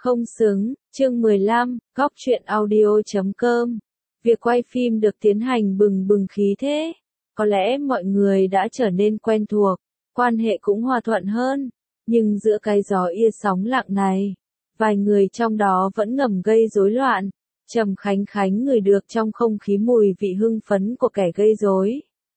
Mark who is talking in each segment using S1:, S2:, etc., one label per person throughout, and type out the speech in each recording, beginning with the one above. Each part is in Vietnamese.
S1: Không xứng, chương 15, góc truyện audio.com. Việc quay phim được tiến hành bừng bừng khí thế. Có lẽ mọi người đã trở nên quen thuộc, quan hệ cũng hòa thuận hơn. Nhưng giữa cái gió ia sóng lặng này, vài người trong đó vẫn ngầm gây rối loạn. Trầm Khánh Khánh ngửi được trong không khí mùi vị hưng phấn của kẻ gây rối.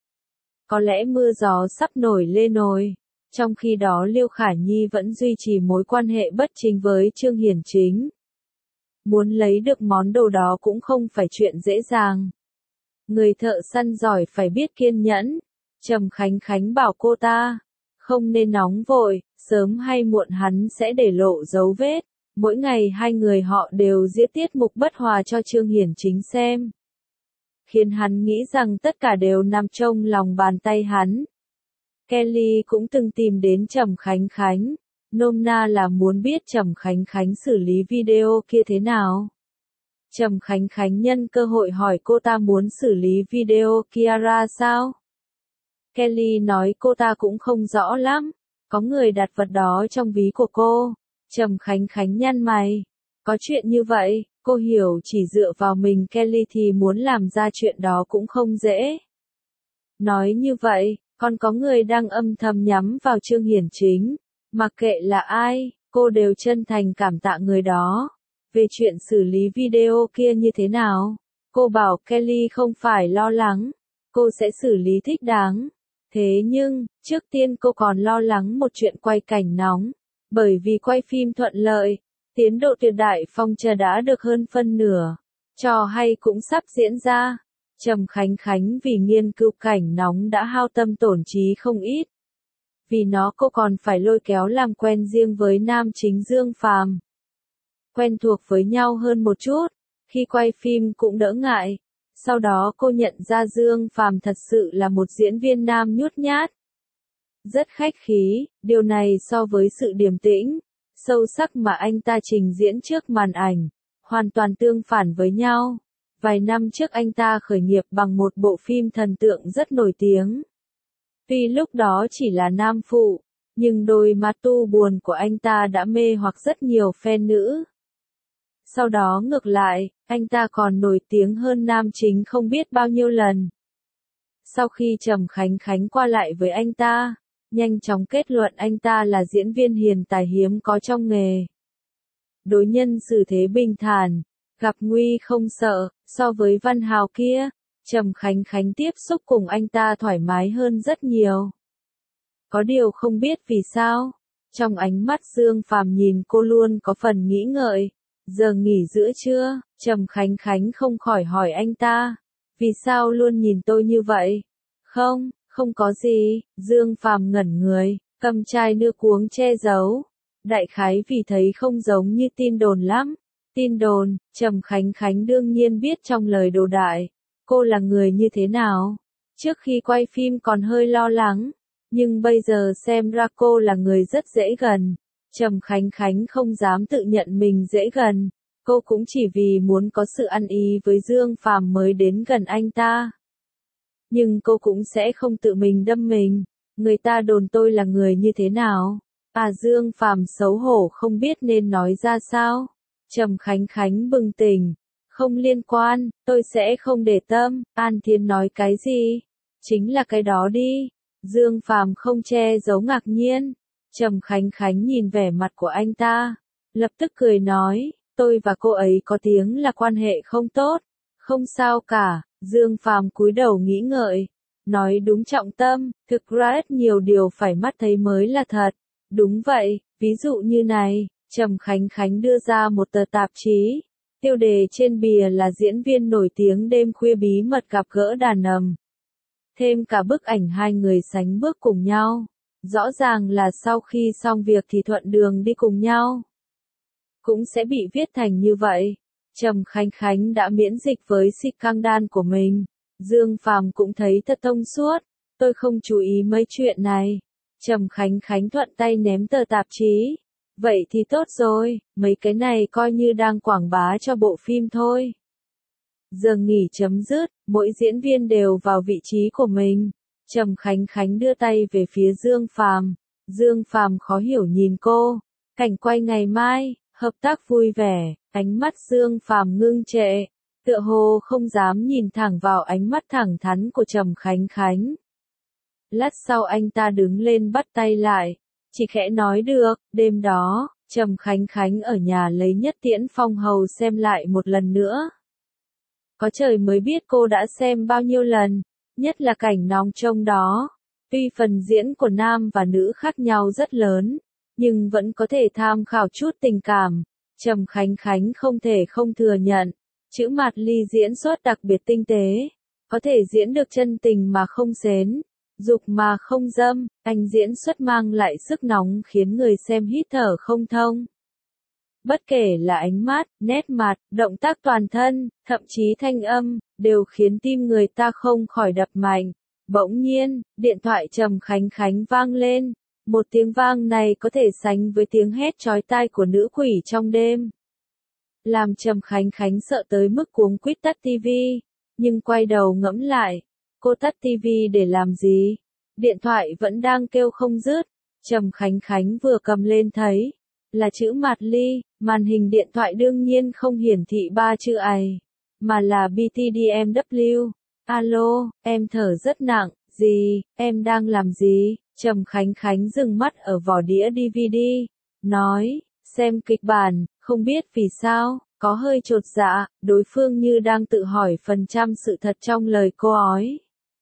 S1: Có lẽ mưa gió sắp nổi lên rồi. Trong khi đó Liêu Khả Nhi vẫn duy trì mối quan hệ bất chính với Trương Hiển Chính. Muốn lấy được món đồ đó cũng không phải chuyện dễ dàng. Người thợ săn giỏi phải biết kiên nhẫn. Trầm Khánh Khánh bảo cô ta, không nên nóng vội, sớm hay muộn hắn sẽ để lộ dấu vết. Mỗi ngày hai người họ đều diễn tiết mục bất hòa cho Trương Hiển Chính xem. Khiến hắn nghĩ rằng tất cả đều nằm trong lòng bàn tay hắn. Kelly cũng từng tìm đến Trầm Khánh Khánh, nôm na là muốn biết Trầm Khánh Khánh xử lý video kia thế nào. Trầm Khánh Khánh nhân cơ hội hỏi cô ta muốn xử lý video kia ra sao. Kelly nói cô ta cũng không rõ lắm, có người đặt vật đó trong ví của cô. Trầm Khánh Khánh nhăn mày, có chuyện như vậy, cô hiểu chỉ dựa vào mình Kelly thì muốn làm ra chuyện đó cũng không dễ. Nói như vậy, còn có người đang âm thầm nhắm vào Trương Hiển Chính, mặc kệ là ai, cô đều chân thành cảm tạ người đó. Về chuyện xử lý video kia như thế nào, cô bảo Kelly không phải lo lắng, cô sẽ xử lý thích đáng. Thế nhưng, trước tiên cô còn lo lắng một chuyện quay cảnh nóng, bởi vì quay phim thuận lợi, tiến độ Tuyệt Đại Phong Trà đã được hơn phân nửa, trò hay cũng sắp diễn ra. Trầm Khánh Khánh vì nghiên cứu cảnh nóng đã hao tâm tổn trí không ít. Vì nó cô còn phải lôi kéo làm quen riêng với nam chính Dương Phàm. Quen thuộc với nhau hơn một chút, khi quay phim cũng đỡ ngại. Sau đó cô nhận ra Dương Phàm thật sự là một diễn viên nam nhút nhát. Rất khách khí, điều này so với sự điềm tĩnh, sâu sắc mà anh ta trình diễn trước màn ảnh, hoàn toàn tương phản với nhau. Vài năm trước anh ta khởi nghiệp bằng một bộ phim thần tượng rất nổi tiếng. Tuy lúc đó chỉ là nam phụ, nhưng đôi mắt tu buồn của anh ta đã mê hoặc rất nhiều fan nữ. Sau đó ngược lại, anh ta còn nổi tiếng hơn nam chính không biết bao nhiêu lần. Sau khi Trầm Khánh Khánh qua lại với anh ta, nhanh chóng kết luận anh ta là diễn viên hiền tài hiếm có trong nghề. Đối nhân xử thế bình thản, gặp nguy không sợ, so với Văn Hào kia, Trầm Khánh Khánh tiếp xúc cùng anh ta thoải mái hơn rất nhiều. Có điều không biết vì sao, trong ánh mắt Dương Phàm nhìn cô luôn có phần nghĩ ngợi. Giờ nghỉ giữa trưa, Trầm Khánh Khánh không khỏi hỏi anh ta, vì sao luôn nhìn tôi như vậy? Không có gì, Dương Phàm ngẩn người, cầm chai nước uống che giấu. Đại khái vì thấy không giống như tin đồn lắm. Tin đồn, Trầm Khánh Khánh đương nhiên biết trong lời đồ đại, cô là người như thế nào. Trước khi quay phim còn hơi lo lắng, nhưng bây giờ xem ra cô là người rất dễ gần. Trầm Khánh Khánh không dám tự nhận mình dễ gần, cô cũng chỉ vì muốn có sự ăn ý với Dương Phàm mới đến gần anh ta. Nhưng cô cũng sẽ không tự mình đâm mình, người ta đồn tôi là người như thế nào. Dương Phàm xấu hổ không biết nên nói ra sao. Trầm Khánh Khánh bừng tỉnh, không liên quan, tôi sẽ không để tâm. An Thiên nói cái gì? Chính là cái đó đi. Dương Phàm không che giấu ngạc nhiên. Trầm Khánh Khánh nhìn vẻ mặt của anh ta, lập tức cười nói, tôi và cô ấy có tiếng là quan hệ không tốt. Không sao cả. Dương Phàm cúi đầu nghĩ ngợi, nói đúng trọng tâm, thực ra rất nhiều điều phải mắt thấy mới là thật. Đúng vậy, ví dụ như này, Trầm Khánh Khánh đưa ra một tờ tạp chí, tiêu đề trên bìa là diễn viên nổi tiếng đêm khuya bí mật gặp gỡ đàn ầm. Thêm cả bức ảnh hai người sánh bước cùng nhau, rõ ràng là sau khi xong việc thì thuận đường đi cùng nhau. Cũng sẽ bị viết thành như vậy. Trầm Khánh Khánh đã miễn dịch với scandal của mình. Dương Phàm cũng thấy thật thông suốt, tôi không chú ý mấy chuyện này. Trầm Khánh Khánh thuận tay ném tờ tạp chí. Vậy thì tốt rồi, mấy cái này coi như đang quảng bá cho bộ phim thôi. Giờ nghỉ chấm dứt, mỗi diễn viên đều vào vị trí của mình. Trầm Khánh Khánh đưa tay về phía Dương Phàm. Dương Phàm khó hiểu nhìn cô. Cảnh quay ngày mai, Hợp tác vui vẻ, ánh mắt Dương Phàm ngưng trệ, tựa hồ không dám nhìn thẳng vào ánh mắt thẳng thắn của Trầm Khánh Khánh. Lát sau anh ta đứng lên bắt tay lại, chỉ khẽ nói được, đêm đó, Trầm Khánh Khánh ở nhà lấy Nhất Tiễn Phong hầu xem lại một lần nữa. Có trời mới biết cô đã xem bao nhiêu lần, nhất là cảnh nóng trông đó. Tuy phần diễn của nam và nữ khác nhau rất lớn, nhưng vẫn có thể tham khảo chút tình cảm. Trầm Khánh Khánh không thể không thừa nhận, chữ Mạt Ly diễn xuất đặc biệt tinh tế, có thể diễn được chân tình mà không xến, dục mà không dâm, anh diễn xuất mang lại sức nóng khiến người xem hít thở không thông. Bất kể là ánh mắt, nét mặt, động tác toàn thân, thậm chí thanh âm, đều khiến tim người ta không khỏi đập mạnh. Bỗng nhiên, điện thoại Trầm Khánh Khánh vang lên. Một tiếng vang này có thể sánh với tiếng hét chói tai của nữ quỷ trong đêm. Làm Trầm Khánh Khánh sợ tới mức cuống quýt tắt tivi, nhưng quay đầu ngẫm lại, cô tắt tivi để làm gì? Điện thoại vẫn đang kêu không dứt. Trầm Khánh Khánh vừa cầm lên thấy là chữ Mạt Ly, màn hình điện thoại đương nhiên không hiển thị 3 chữ ấy, mà là BTDMW. Alo, em thở rất nặng, gì, em đang làm gì? Trầm Khánh Khánh dừng mắt ở vỏ đĩa DVD, nói, xem kịch bản, không biết vì sao, có hơi chột dạ, đối phương như đang tự hỏi phần trăm sự thật trong lời cô ói.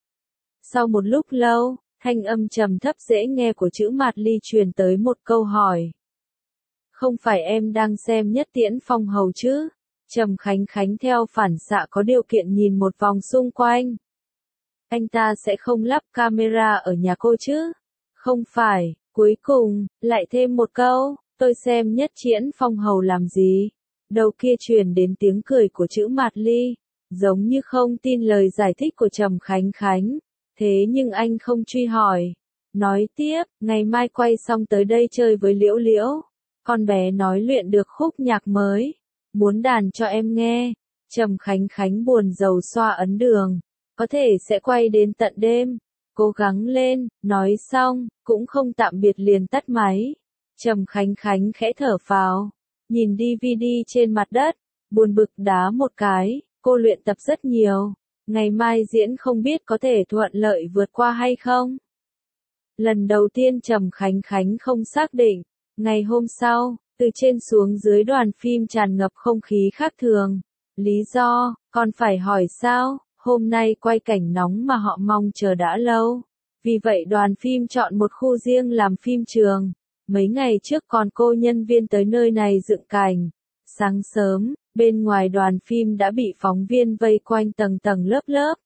S1: Sau một lúc lâu, thanh âm trầm thấp dễ nghe của chữ Mạt Ly truyền tới một câu hỏi. Không phải em đang xem Nhất Tiễn Phong hầu chứ? Trầm Khánh Khánh theo phản xạ có điều kiện nhìn một vòng xung quanh. Anh ta sẽ không lắp camera ở nhà cô chứ? Không phải, cuối cùng, lại thêm một câu, tôi xem Nhất Tiễn Phong hầu làm gì? Đầu kia truyền đến tiếng cười của chữ Mạt Ly, giống như không tin lời giải thích của Trầm Khánh Khánh. Thế nhưng anh không truy hỏi. Nói tiếp, ngày mai quay xong tới đây chơi với Liễu Liễu. Con bé nói luyện được khúc nhạc mới, muốn đàn cho em nghe. Trầm Khánh Khánh buồn rầu xoa ấn đường, có thể sẽ quay đến tận đêm. Cố gắng lên, nói xong, cũng không tạm biệt liền tắt máy. Trầm Khánh Khánh khẽ thở phào, nhìn DVD trên mặt đất, buồn bực đá một cái, cô luyện tập rất nhiều. Ngày mai diễn không biết có thể thuận lợi vượt qua hay không. Lần đầu tiên Trầm Khánh Khánh không xác định. Ngày hôm sau, từ trên xuống dưới đoàn phim tràn ngập không khí khác thường. Lý do, còn phải hỏi sao, hôm nay quay cảnh nóng mà họ mong chờ đã lâu. Vì vậy đoàn phim chọn một khu riêng làm phim trường. Mấy ngày trước còn cô nhân viên tới nơi này dựng cảnh. Sáng sớm, bên ngoài đoàn phim đã bị phóng viên vây quanh tầng tầng lớp lớp.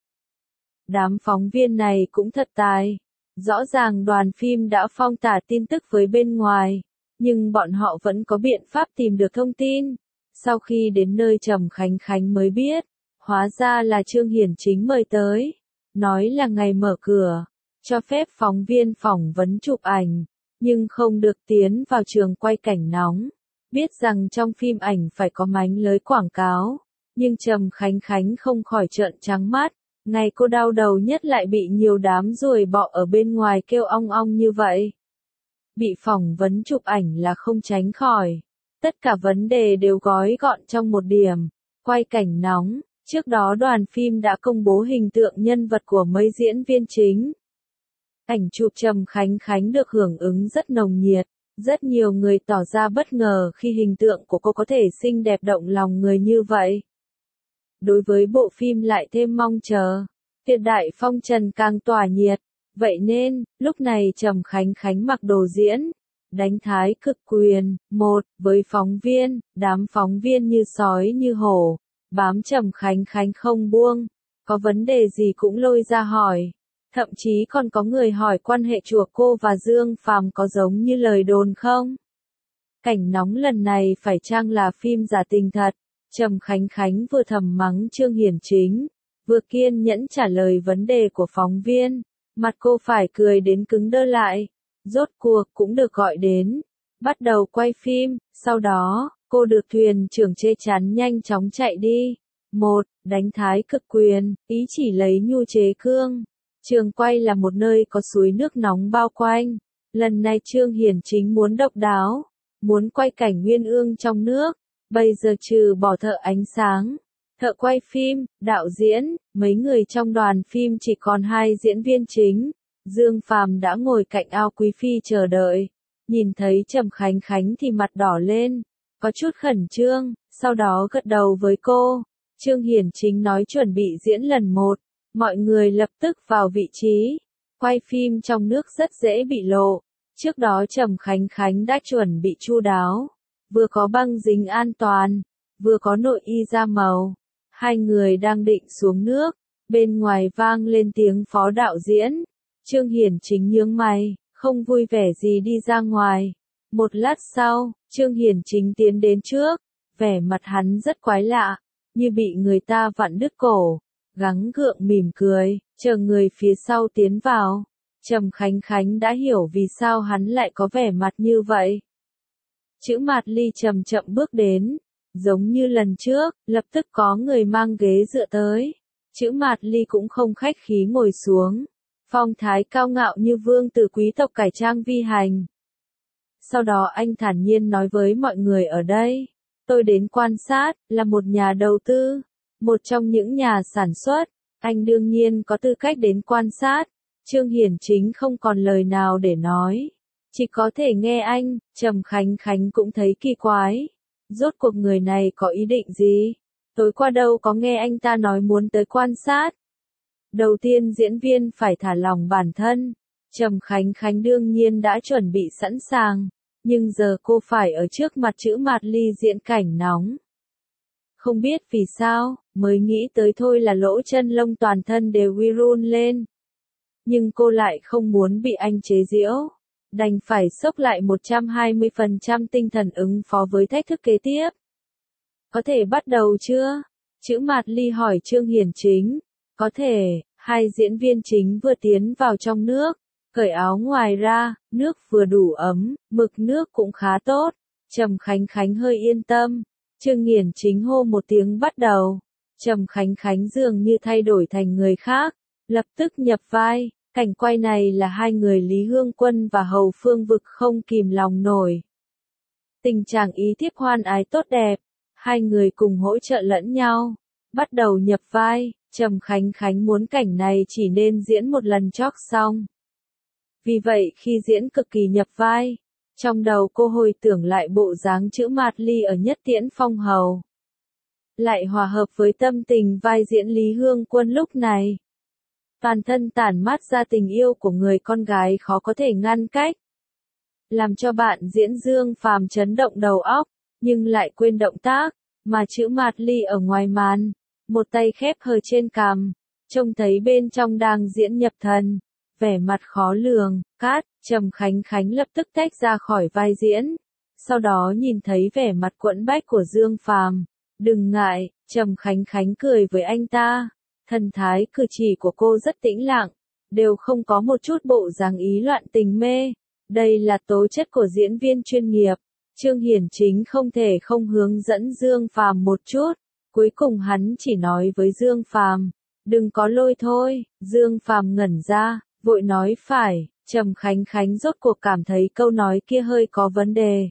S1: Đám phóng viên này cũng thật tài. Rõ ràng đoàn phim đã phong tỏa tin tức với bên ngoài, nhưng bọn họ vẫn có biện pháp tìm được thông tin. Sau khi đến nơi Trầm Khánh Khánh mới biết, hóa ra là Trương Hiển Chính mời tới. Nói là ngày mở cửa, cho phép phóng viên phỏng vấn chụp ảnh, nhưng không được tiến vào trường quay cảnh nóng. Biết rằng trong phim ảnh phải có mánh lưới quảng cáo, nhưng Trầm Khánh Khánh không khỏi trợn trắng mắt. Ngày cô đau đầu nhất lại bị nhiều đám ruồi bọ ở bên ngoài kêu ong ong như vậy. Bị phỏng vấn chụp ảnh là không tránh khỏi. Tất cả vấn đề đều gói gọn trong một điểm. Quay cảnh nóng, trước đó đoàn phim đã công bố hình tượng nhân vật của mấy diễn viên chính. Ảnh chụp Trầm Khánh Khánh được hưởng ứng rất nồng nhiệt. Rất nhiều người tỏ ra bất ngờ khi hình tượng của cô có thể xinh đẹp động lòng người như vậy. Đối với bộ phim lại thêm mong chờ. Tuyệt đại phong trần càng tỏa nhiệt. Vậy nên, lúc này Trầm Khánh Khánh mặc đồ diễn, đánh thái cực quyền, với phóng viên, đám phóng viên như sói như hổ, bám Trầm Khánh Khánh không buông, có vấn đề gì cũng lôi ra hỏi. Thậm chí còn có người hỏi quan hệ của cô và Dương Phàm có giống như lời đồn không? Cảnh nóng lần này phải chăng là phim giả tình thật? Trầm Khánh Khánh vừa thầm mắng Trương Hiển Chính, vừa kiên nhẫn trả lời vấn đề của phóng viên. Mặt cô phải cười đến cứng đơ lại. Rốt cuộc cũng được gọi đến. Bắt đầu quay phim, sau đó, cô được thuyền trưởng chê chán nhanh chóng chạy đi. Đánh thái cực quyền, ý chỉ lấy nhu chế cương. Trường quay là một nơi có suối nước nóng bao quanh. Lần này Trương Hiển Chính muốn độc đáo. muốn quay cảnh uyên ương trong nước. Bây giờ trừ bỏ thợ ánh sáng, thợ quay phim, đạo diễn, mấy người trong đoàn phim chỉ còn 2 diễn viên chính. Dương Phàm đã ngồi cạnh ao quý phi chờ đợi. Nhìn thấy Trầm Khánh Khánh thì mặt đỏ lên, có chút khẩn trương, sau đó gật đầu với cô. Trương Hiển Chính nói chuẩn bị diễn lần 1, mọi người lập tức vào vị trí. Quay phim trong nước rất dễ bị lộ. Trước đó Trầm Khánh Khánh đã chuẩn bị chu đáo, vừa có băng dính an toàn, vừa có nội y da màu. Hai người đang định xuống nước, bên ngoài vang lên tiếng phó đạo diễn. Trương Hiển Chính nhướng mày, không vui vẻ gì đi ra ngoài. Một lát sau, Trương Hiển Chính tiến đến trước, vẻ mặt hắn rất quái lạ, như bị người ta vặn đứt cổ, gắng gượng mỉm cười, chờ người phía sau tiến vào. Trầm Khánh Khánh đã hiểu vì sao hắn lại có vẻ mặt như vậy. Chữ Mạt Ly chậm chậm bước đến, giống như lần trước, lập tức có người mang ghế dựa tới. Chữ Mạt Ly cũng không khách khí ngồi xuống, phong thái cao ngạo như vương tử quý tộc cải trang vi hành. Sau đó anh thản nhiên nói với mọi người ở đây, tôi đến quan sát, là một nhà đầu tư, một trong những nhà sản xuất, anh đương nhiên có tư cách đến quan sát. Trương Hiển Chính không còn lời nào để nói, chỉ có thể nghe anh. Trầm Khánh Khánh cũng thấy kỳ quái, rốt cuộc người này có ý định gì? Tối qua đâu có nghe anh ta nói muốn tới quan sát. Đầu tiên diễn viên phải thả lỏng bản thân. Trầm Khánh Khánh đương nhiên đã chuẩn bị sẵn sàng, nhưng giờ cô phải ở trước mặt chữ Mạt Ly diễn cảnh nóng. Không biết vì sao, mới nghĩ tới thôi là lỗ chân lông toàn thân đều uy run lên. Nhưng cô lại không muốn bị anh chế giễu, đành phải xốc lại 120% tinh thần ứng phó với thách thức kế tiếp. Có thể bắt đầu chưa? Chữ Mạt Ly hỏi Trương Hiển Chính. Có thể. Hai diễn viên chính vừa tiến vào trong nước, cởi áo ngoài ra, nước vừa đủ ấm, mực nước cũng khá tốt. Trầm Khánh Khánh hơi yên tâm. Trương Hiển Chính hô một tiếng bắt đầu. Trầm Khánh Khánh dường như thay đổi thành người khác, lập tức nhập vai. Cảnh quay này là hai người Lý Hương Quân và Hầu Phương Vực không kìm lòng nổi. Tình trạng ý thiếp hoan ái tốt đẹp, hai người cùng hỗ trợ lẫn nhau, bắt đầu nhập vai. Trầm Khánh Khánh muốn cảnh này chỉ nên diễn một lần chót xong. Vì vậy khi diễn cực kỳ nhập vai, trong đầu cô hồi tưởng lại bộ dáng chữ Mạt Ly ở Nhất Tiễn Phong Hầu. Lại hòa hợp với tâm tình vai diễn Lý Hương Quân lúc này. Toàn thân tản mát ra tình yêu của người con gái khó có thể ngăn cách. Làm cho bạn diễn Dương Phàm chấn động đầu óc, nhưng lại quên động tác, mà chữ Mạt Ly ở ngoài màn. Một tay khép hờ trên cằm, trông thấy bên trong đang diễn nhập thần, vẻ mặt khó lường. Cát. Trầm Khánh Khánh lập tức tách ra khỏi vai diễn, sau đó nhìn thấy vẻ mặt quẫn bách của Dương Phàm. Đừng ngại, Trầm Khánh Khánh cười với anh ta, thần thái cử chỉ của cô rất tĩnh lặng, đều không có một chút bộ dáng ý loạn tình mê. Đây là tố chất của diễn viên chuyên nghiệp. Trương Hiển Chính không thể không hướng dẫn Dương Phàm một chút. Cuối cùng hắn chỉ nói với Dương Phàm, đừng có lôi thôi. Dương Phàm ngẩn ra, vội nói phải. Trầm Khánh Khánh rốt cuộc cảm thấy câu nói kia hơi có vấn đề.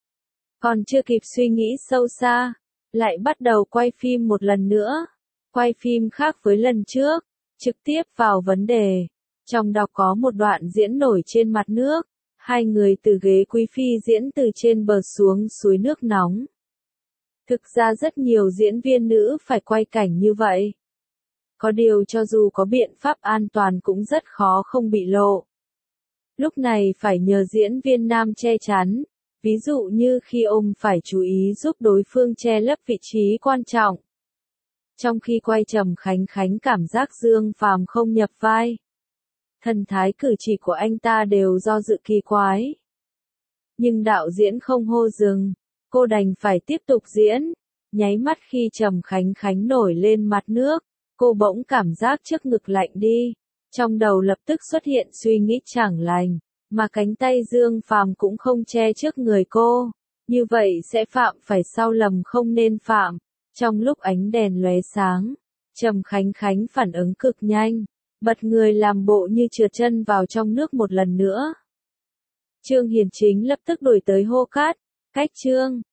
S1: Còn chưa kịp suy nghĩ sâu xa, lại bắt đầu quay phim một lần nữa. Quay phim khác với lần trước, trực tiếp vào vấn đề. Trong đó có một đoạn diễn nổi trên mặt nước, hai người từ ghế quý phi diễn từ trên bờ xuống suối nước nóng. Thực ra rất nhiều diễn viên nữ phải quay cảnh như vậy. Có điều cho dù có biện pháp an toàn cũng rất khó không bị lộ. Lúc này phải nhờ diễn viên nam che chắn, ví dụ như khi ôm phải chú ý giúp đối phương che lấp vị trí quan trọng. Trong khi quay Trầm Khánh Khánh cảm giác Dương Phàm không nhập vai. Thần thái cử chỉ của anh ta đều do dự kỳ quái. Nhưng đạo diễn không hô dừng, cô đành phải tiếp tục diễn. Nháy mắt khi Trầm Khánh Khánh nổi lên mặt nước, cô bỗng cảm giác trước ngực lạnh đi. Trong đầu lập tức xuất hiện suy nghĩ chẳng lành, mà cánh tay Dương Phàm cũng không che trước người cô. Như vậy sẽ phạm phải sai lầm không nên phạm. Trong lúc ánh đèn lóe sáng, Trầm Khánh Khánh phản ứng cực nhanh, bật người làm bộ như trượt chân vào trong nước một lần nữa. Trương Hiển Chính lập tức đổi tới hô cát, Cách chương